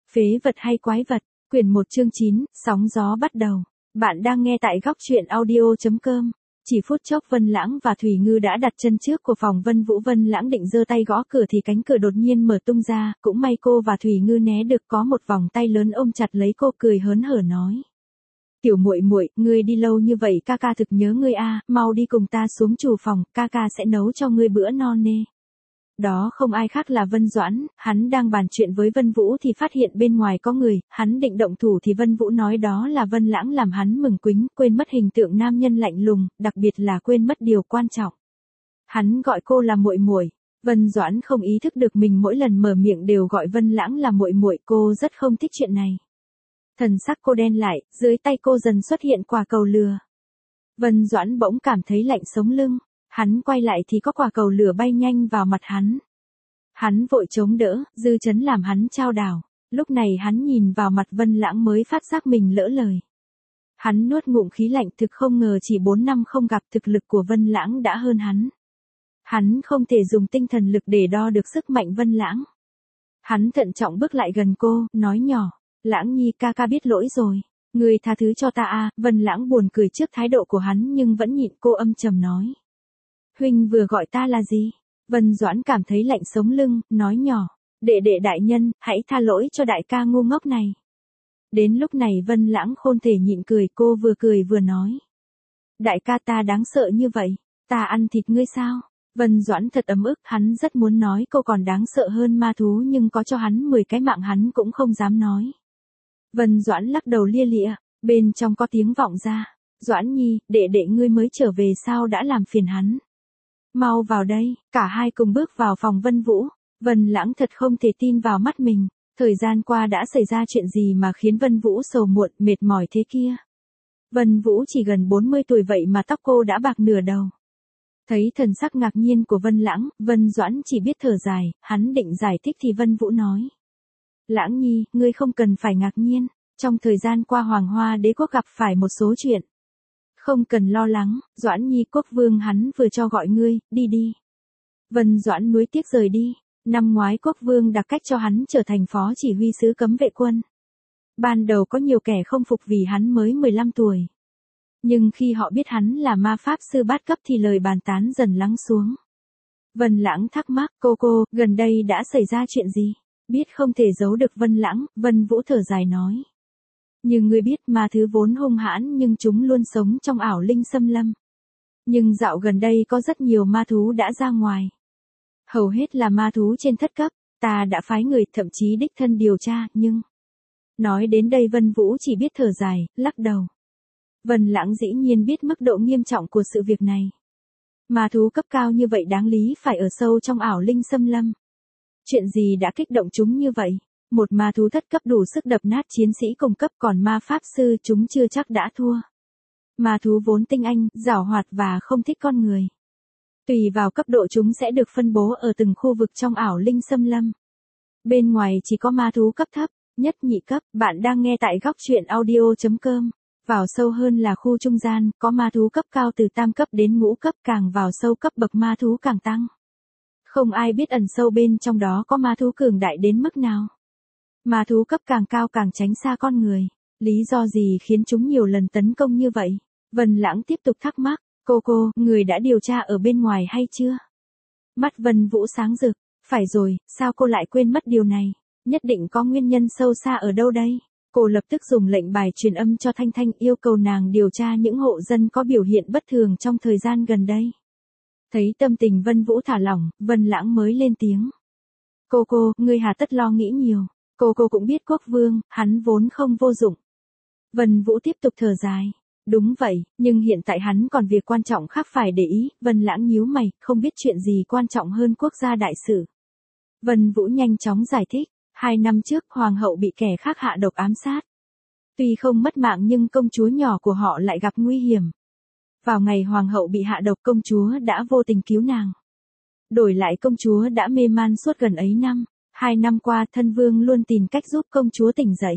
Phế vật hay quái vật, quyển 1 chương 9, sóng gió bắt đầu. Bạn đang nghe tại góc truyện audio.com. Chỉ phút chốc Vân Lãng và Thủy Ngư đã đặt chân trước của phòng Vân Vũ. Vân Lãng định giơ tay gõ cửa thì cánh cửa đột nhiên mở tung ra, cũng may cô và Thủy Ngư né được, có một vòng tay lớn ôm chặt lấy cô, cười hớn hở nói: "Tiểu muội muội, ngươi đi lâu như vậy, ca ca thực nhớ ngươi a, mau đi cùng ta xuống chủ phòng, ca ca sẽ nấu cho ngươi bữa no nê." Đó không ai khác là Vân Doãn, hắn đang bàn chuyện với Vân Vũ thì phát hiện bên ngoài có người, hắn định động thủ thì Vân Vũ nói đó là Vân Lãng, làm hắn mừng quính, quên mất hình tượng nam nhân lạnh lùng, đặc biệt là quên mất điều quan trọng. Hắn gọi cô là muội muội. Vân Doãn không ý thức được mình mỗi lần mở miệng đều gọi Vân Lãng là muội muội, cô rất không thích chuyện này. Thần sắc cô đen lại, dưới tay cô dần xuất hiện quả cầu lửa. Vân Doãn bỗng cảm thấy lạnh sống lưng. Hắn quay lại thì có quả cầu lửa bay nhanh vào mặt hắn. Hắn vội chống đỡ, dư chấn làm hắn chao đảo. Lúc này hắn nhìn vào mặt Vân Lãng mới phát giác mình lỡ lời. Hắn nuốt ngụm khí lạnh, thực không ngờ chỉ 4 năm không gặp, thực lực của Vân Lãng đã hơn hắn. Hắn không thể dùng tinh thần lực để đo được sức mạnh Vân Lãng. Hắn thận trọng bước lại gần cô, nói nhỏ: "Lãng nhi, ca ca biết lỗi rồi. Người tha thứ cho ta a." Vân Lãng buồn cười trước thái độ của hắn nhưng vẫn nhịn, cô âm trầm nói: "Huynh vừa gọi ta là gì?" Vân Doãn cảm thấy lạnh sống lưng, nói nhỏ: "Đệ đệ đại nhân, hãy tha lỗi cho đại ca ngu ngốc này." Đến lúc này Vân Lãng không thể nhịn cười, cô vừa cười vừa nói: "Đại ca ta đáng sợ như vậy, ta ăn thịt ngươi sao?" Vân Doãn thật ấm ức, hắn rất muốn nói cô còn đáng sợ hơn ma thú nhưng có cho hắn 10 cái mạng hắn cũng không dám nói. Vân Doãn lắc đầu lia lịa, bên trong có tiếng vọng ra: "Doãn nhi, đệ đệ ngươi mới trở về sao đã làm phiền hắn. Mau vào đây." Cả hai cùng bước vào phòng Vân Vũ. Vân Lãng thật không thể tin vào mắt mình. Thời gian qua đã xảy ra chuyện gì mà khiến Vân Vũ sầu muộn, mệt mỏi thế kia? Vân Vũ chỉ gần 40 tuổi vậy mà tóc cô đã bạc nửa đầu. Thấy thần sắc ngạc nhiên của Vân Lãng, Vân Doãn chỉ biết thở dài, hắn định giải thích thì Vân Vũ nói: "Lãng nhi, ngươi không cần phải ngạc nhiên, trong thời gian qua Hoàng Hoa Đế quốc gặp phải một số chuyện. Không cần lo lắng, Doãn nhi, quốc vương hắn vừa cho gọi ngươi, đi đi." Vân Doãn nuối tiếc rời đi. Năm ngoái quốc vương đặc cách cho hắn trở thành phó chỉ huy sứ cấm vệ quân. Ban đầu có nhiều kẻ không phục vì hắn mới 15 tuổi. Nhưng khi họ biết hắn là ma pháp sư bát cấp thì lời bàn tán dần lắng xuống. Vân Lãng thắc mắc: cô, gần đây đã xảy ra chuyện gì? Biết không thể giấu được Vân Lãng, Vân Vũ thở dài nói: "Như ngươi biết, ma thứ vốn hung hãn nhưng chúng luôn sống trong ảo linh xâm lâm. Nhưng dạo gần đây có rất nhiều ma thú đã ra ngoài. Hầu hết là ma thú trên thất cấp, ta đã phái người, thậm chí đích thân điều tra, nhưng..." Nói đến đây Vân Vũ chỉ biết thở dài, lắc đầu. Vân Lãng dĩ nhiên biết mức độ nghiêm trọng của sự việc này. Ma thú cấp cao như vậy đáng lý phải ở sâu trong ảo linh xâm lâm. Chuyện gì đã kích động chúng như vậy? Một ma thú thất cấp đủ sức đập nát chiến sĩ cùng cấp, còn ma pháp sư chúng chưa chắc đã thua. Ma thú vốn tinh anh, giảo hoạt và không thích con người. Tùy vào cấp độ chúng sẽ được phân bố ở từng khu vực trong ảo linh xâm lâm. Bên ngoài chỉ có ma thú cấp thấp, nhất nhị cấp. Bạn đang nghe tại góc truyện audio.com. Vào sâu hơn là khu trung gian, có ma thú cấp cao từ tam cấp đến ngũ cấp, càng vào sâu cấp bậc ma thú càng tăng. Không ai biết ẩn sâu bên trong đó có ma thú cường đại đến mức nào. Ma thú cấp càng cao càng tránh xa con người. Lý do gì khiến chúng nhiều lần tấn công như vậy? Vân Lãng tiếp tục thắc mắc: Cô, người đã điều tra ở bên ngoài hay chưa? Mắt Vân Vũ sáng rực: "Phải rồi, sao cô lại quên mất điều này? Nhất định có nguyên nhân sâu xa ở đâu đây." Cô lập tức dùng lệnh bài truyền âm cho Thanh Thanh, yêu cầu nàng điều tra những hộ dân có biểu hiện bất thường trong thời gian gần đây. Thấy tâm tình Vân Vũ thả lỏng, Vân Lãng mới lên tiếng: Cô, ngươi hà tất lo nghĩ nhiều. Cô cũng biết quốc vương, hắn vốn không vô dụng." Vân Vũ tiếp tục thở dài: "Đúng vậy, nhưng hiện tại hắn còn việc quan trọng khác phải để ý." Vân Lãng nhíu mày, không biết chuyện gì quan trọng hơn quốc gia đại sự. Vân Vũ nhanh chóng giải thích: 2 năm trước, hoàng hậu bị kẻ khác hạ độc ám sát. Tuy không mất mạng nhưng công chúa nhỏ của họ lại gặp nguy hiểm. Vào ngày hoàng hậu bị hạ độc, công chúa đã vô tình cứu nàng. Đổi lại công chúa đã mê man suốt gần ấy năm. 2 năm qua, thân vương luôn tìm cách giúp công chúa tỉnh dậy.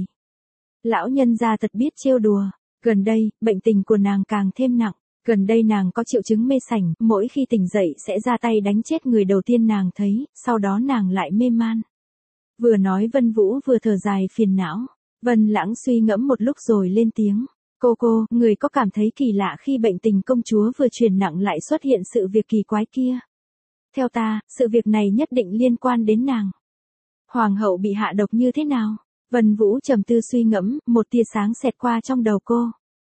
Lão nhân gia thật biết trêu đùa. Gần đây, bệnh tình của nàng càng thêm nặng. Gần đây nàng có triệu chứng mê sảnh, mỗi khi tỉnh dậy sẽ ra tay đánh chết người đầu tiên nàng thấy, sau đó nàng lại mê man. Vừa nói Vân Vũ vừa thở dài phiền não. Vân Lãng suy ngẫm một lúc rồi lên tiếng. Cô, người có cảm thấy kỳ lạ khi bệnh tình công chúa vừa chuyển nặng lại xuất hiện sự việc kỳ quái kia? Theo ta, sự việc này nhất định liên quan đến nàng. Hoàng hậu bị hạ độc như thế nào? Vân Vũ trầm tư suy ngẫm, một tia sáng xẹt qua trong đầu cô.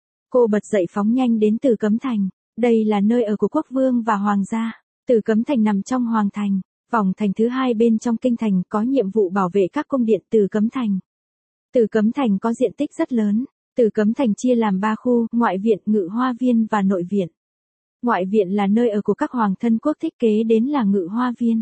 Cô bật dậy phóng nhanh đến Tử Cấm Thành. Đây là nơi ở của quốc vương và hoàng gia. Tử Cấm Thành nằm trong hoàng thành. Vòng thành thứ hai bên trong kinh thành có nhiệm vụ bảo vệ các cung điện Tử Cấm Thành. Tử Cấm Thành có diện tích rất lớn. Tử Cấm Thành chia làm 3 khu, ngoại viện, ngự hoa viên và nội viện. Ngoại viện là nơi ở của các hoàng thân quốc thích, kế đến là ngự hoa viên,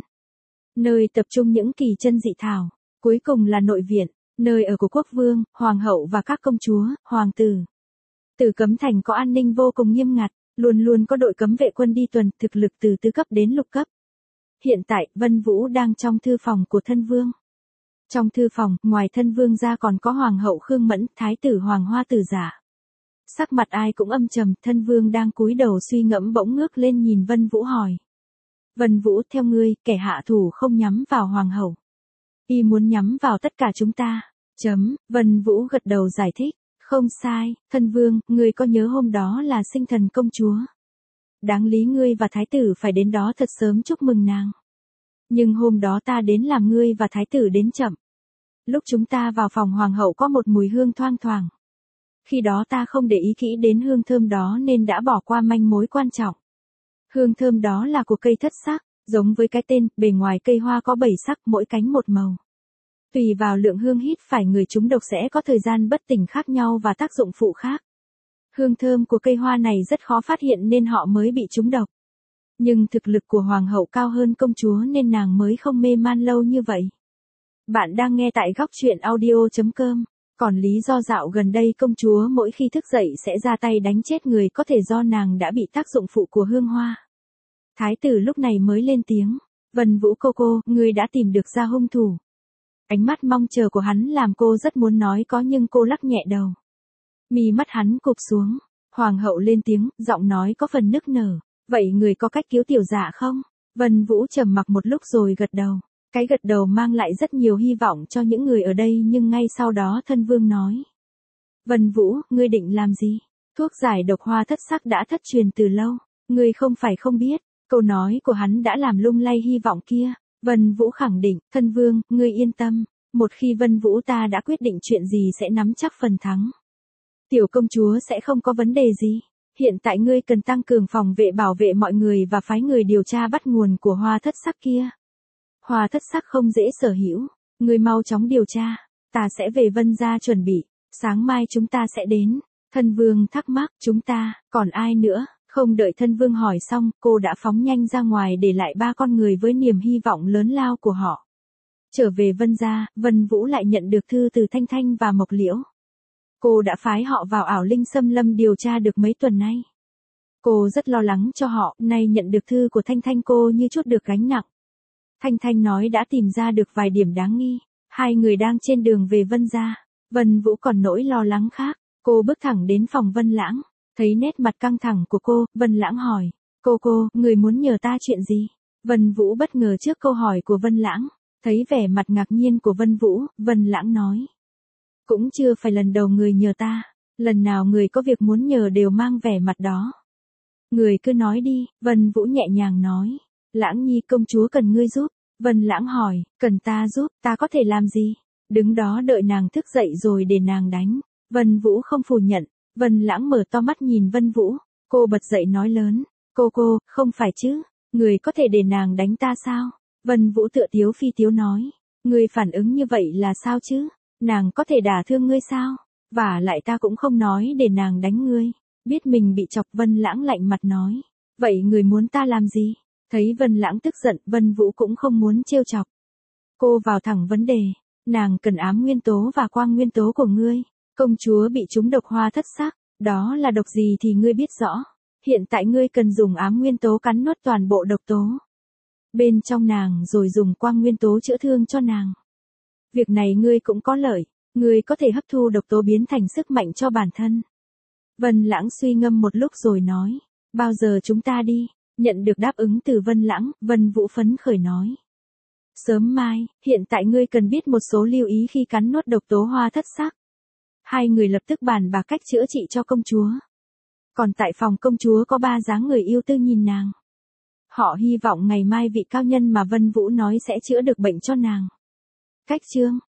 nơi tập trung những kỳ chân dị thảo. Cuối cùng là nội viện, nơi ở của quốc vương, hoàng hậu và các công chúa, hoàng tử. Tử Cấm Thành có an ninh vô cùng nghiêm ngặt, luôn luôn có đội cấm vệ quân đi tuần, thực lực từ tứ cấp đến lục cấp. Hiện tại, Vân Vũ đang trong thư phòng của thân vương. Trong thư phòng, ngoài thân vương ra còn có hoàng hậu Khương Mẫn, thái tử Hoàng Hoa Tử Giả. Sắc mặt ai cũng âm trầm, thân vương đang cúi đầu suy ngẫm bỗng ngước lên nhìn Vân Vũ hỏi. Vân Vũ, theo ngươi, kẻ hạ thủ không nhắm vào hoàng hậu. Y muốn nhắm vào tất cả chúng ta. Vân Vũ gật đầu giải thích. Không sai, thân vương, ngươi có nhớ hôm đó là sinh thần công chúa? Đáng lý ngươi và thái tử phải đến đó thật sớm chúc mừng nàng. Nhưng hôm đó ta đến làm ngươi và thái tử đến chậm. Lúc chúng ta vào phòng hoàng hậu có một mùi hương thoang thoảng. Khi đó ta không để ý kỹ đến hương thơm đó nên đã bỏ qua manh mối quan trọng. Hương thơm đó là của cây thất sắc, giống với cái tên, bề ngoài cây hoa có 7 sắc, mỗi cánh một màu. Tùy vào lượng hương hít phải, người trúng độc sẽ có thời gian bất tỉnh khác nhau và tác dụng phụ khác. Hương thơm của cây hoa này rất khó phát hiện nên họ mới bị trúng độc. Nhưng thực lực của hoàng hậu cao hơn công chúa nên nàng mới không mê man lâu như vậy. Bạn đang nghe tại góc truyện audio.com. Còn lý do dạo gần đây công chúa mỗi khi thức dậy sẽ ra tay đánh chết người có thể do nàng đã bị tác dụng phụ của hương hoa. Thái tử lúc này mới lên tiếng. Vân Vũ cô, ngươi đã tìm được ra hung thủ. Ánh mắt mong chờ của hắn làm cô rất muốn nói có nhưng cô lắc nhẹ đầu. Mí mắt hắn cụp xuống. Hoàng hậu lên tiếng, giọng nói có phần nức nở. Vậy người có cách cứu tiểu dạ không? Vân Vũ trầm mặc một lúc rồi gật đầu. Cái gật đầu mang lại rất nhiều hy vọng cho những người ở đây nhưng ngay sau đó thân vương nói. Vân Vũ, ngươi định làm gì? Thuốc giải độc hoa thất sắc đã thất truyền từ lâu. Ngươi không phải không biết. Câu nói của hắn đã làm lung lay hy vọng kia. Vân Vũ khẳng định, thân vương, ngươi yên tâm. Một khi Vân Vũ ta đã quyết định chuyện gì sẽ nắm chắc phần thắng. Tiểu công chúa sẽ không có vấn đề gì. Hiện tại ngươi cần tăng cường phòng vệ bảo vệ mọi người và phái người điều tra bắt nguồn của hoa thất sắc kia. Hoa thất sắc không dễ sở hữu, ngươi mau chóng điều tra, ta sẽ về Vân gia chuẩn bị, sáng mai chúng ta sẽ đến. Thân vương thắc mắc, chúng ta, còn ai nữa? Không đợi thân vương hỏi xong, cô đã phóng nhanh ra ngoài để lại 3 con người với niềm hy vọng lớn lao của họ. Trở về Vân gia, Vân Vũ lại nhận được thư từ Thanh Thanh và Mộc Liễu. Cô đã phái họ vào ảo linh xâm lâm điều tra được mấy tuần nay. Cô rất lo lắng cho họ, nay nhận được thư của Thanh Thanh cô như trút được gánh nặng. Thanh Thanh nói đã tìm ra được vài điểm đáng nghi. 2 người đang trên đường về Vân gia. Vân Vũ còn nỗi lo lắng khác. Cô bước thẳng đến phòng Vân Lãng. Thấy nét mặt căng thẳng của cô, Vân Lãng hỏi. Cô, người muốn nhờ ta chuyện gì? Vân Vũ bất ngờ trước câu hỏi của Vân Lãng. Thấy vẻ mặt ngạc nhiên của Vân Vũ, Vân Lãng nói. Cũng chưa phải lần đầu người nhờ ta. Lần nào người có việc muốn nhờ đều mang vẻ mặt đó. Người cứ nói đi, Vân Vũ nhẹ nhàng nói. Lãng nhi công chúa cần ngươi giúp. Vân Lãng hỏi, cần ta giúp, ta có thể làm gì? Đứng đó đợi nàng thức dậy rồi để nàng đánh. Vân Vũ không phủ nhận. Vân Lãng mở to mắt nhìn Vân Vũ. Cô bật dậy nói lớn. Cô, không phải chứ. Người có thể để nàng đánh ta sao? Vân Vũ tựa tiếu phi tiếu nói. Người phản ứng như vậy là sao chứ? Nàng có thể đả thương ngươi sao? Và lại ta cũng không nói để nàng đánh ngươi. Biết mình bị chọc, Vân Lãng lạnh mặt nói. Vậy người muốn ta làm gì? Thấy Vân Lãng tức giận, Vân Vũ cũng không muốn trêu chọc. Cô vào thẳng vấn đề. Nàng cần ám nguyên tố và quang nguyên tố của ngươi. Công chúa bị trúng độc hoa thất sắc. Đó là độc gì thì ngươi biết rõ. Hiện tại ngươi cần dùng ám nguyên tố cắn nuốt toàn bộ độc tố bên trong nàng rồi dùng quang nguyên tố chữa thương cho nàng. Việc này ngươi cũng có lợi. Ngươi có thể hấp thu độc tố biến thành sức mạnh cho bản thân. Vân Lãng suy ngâm một lúc rồi nói. Bao giờ chúng ta đi? Nhận được đáp ứng từ Vân Lãng, Vân Vũ phấn khởi nói. Sớm mai, hiện tại ngươi cần biết một số lưu ý khi cắn nuốt độc tố hoa thất sắc. Hai người lập tức bàn bạc cách chữa trị cho công chúa. Còn tại phòng công chúa có ba dáng người yêu tư nhìn nàng. Họ hy vọng ngày mai vị cao nhân mà Vân Vũ nói sẽ chữa được bệnh cho nàng. Cách chương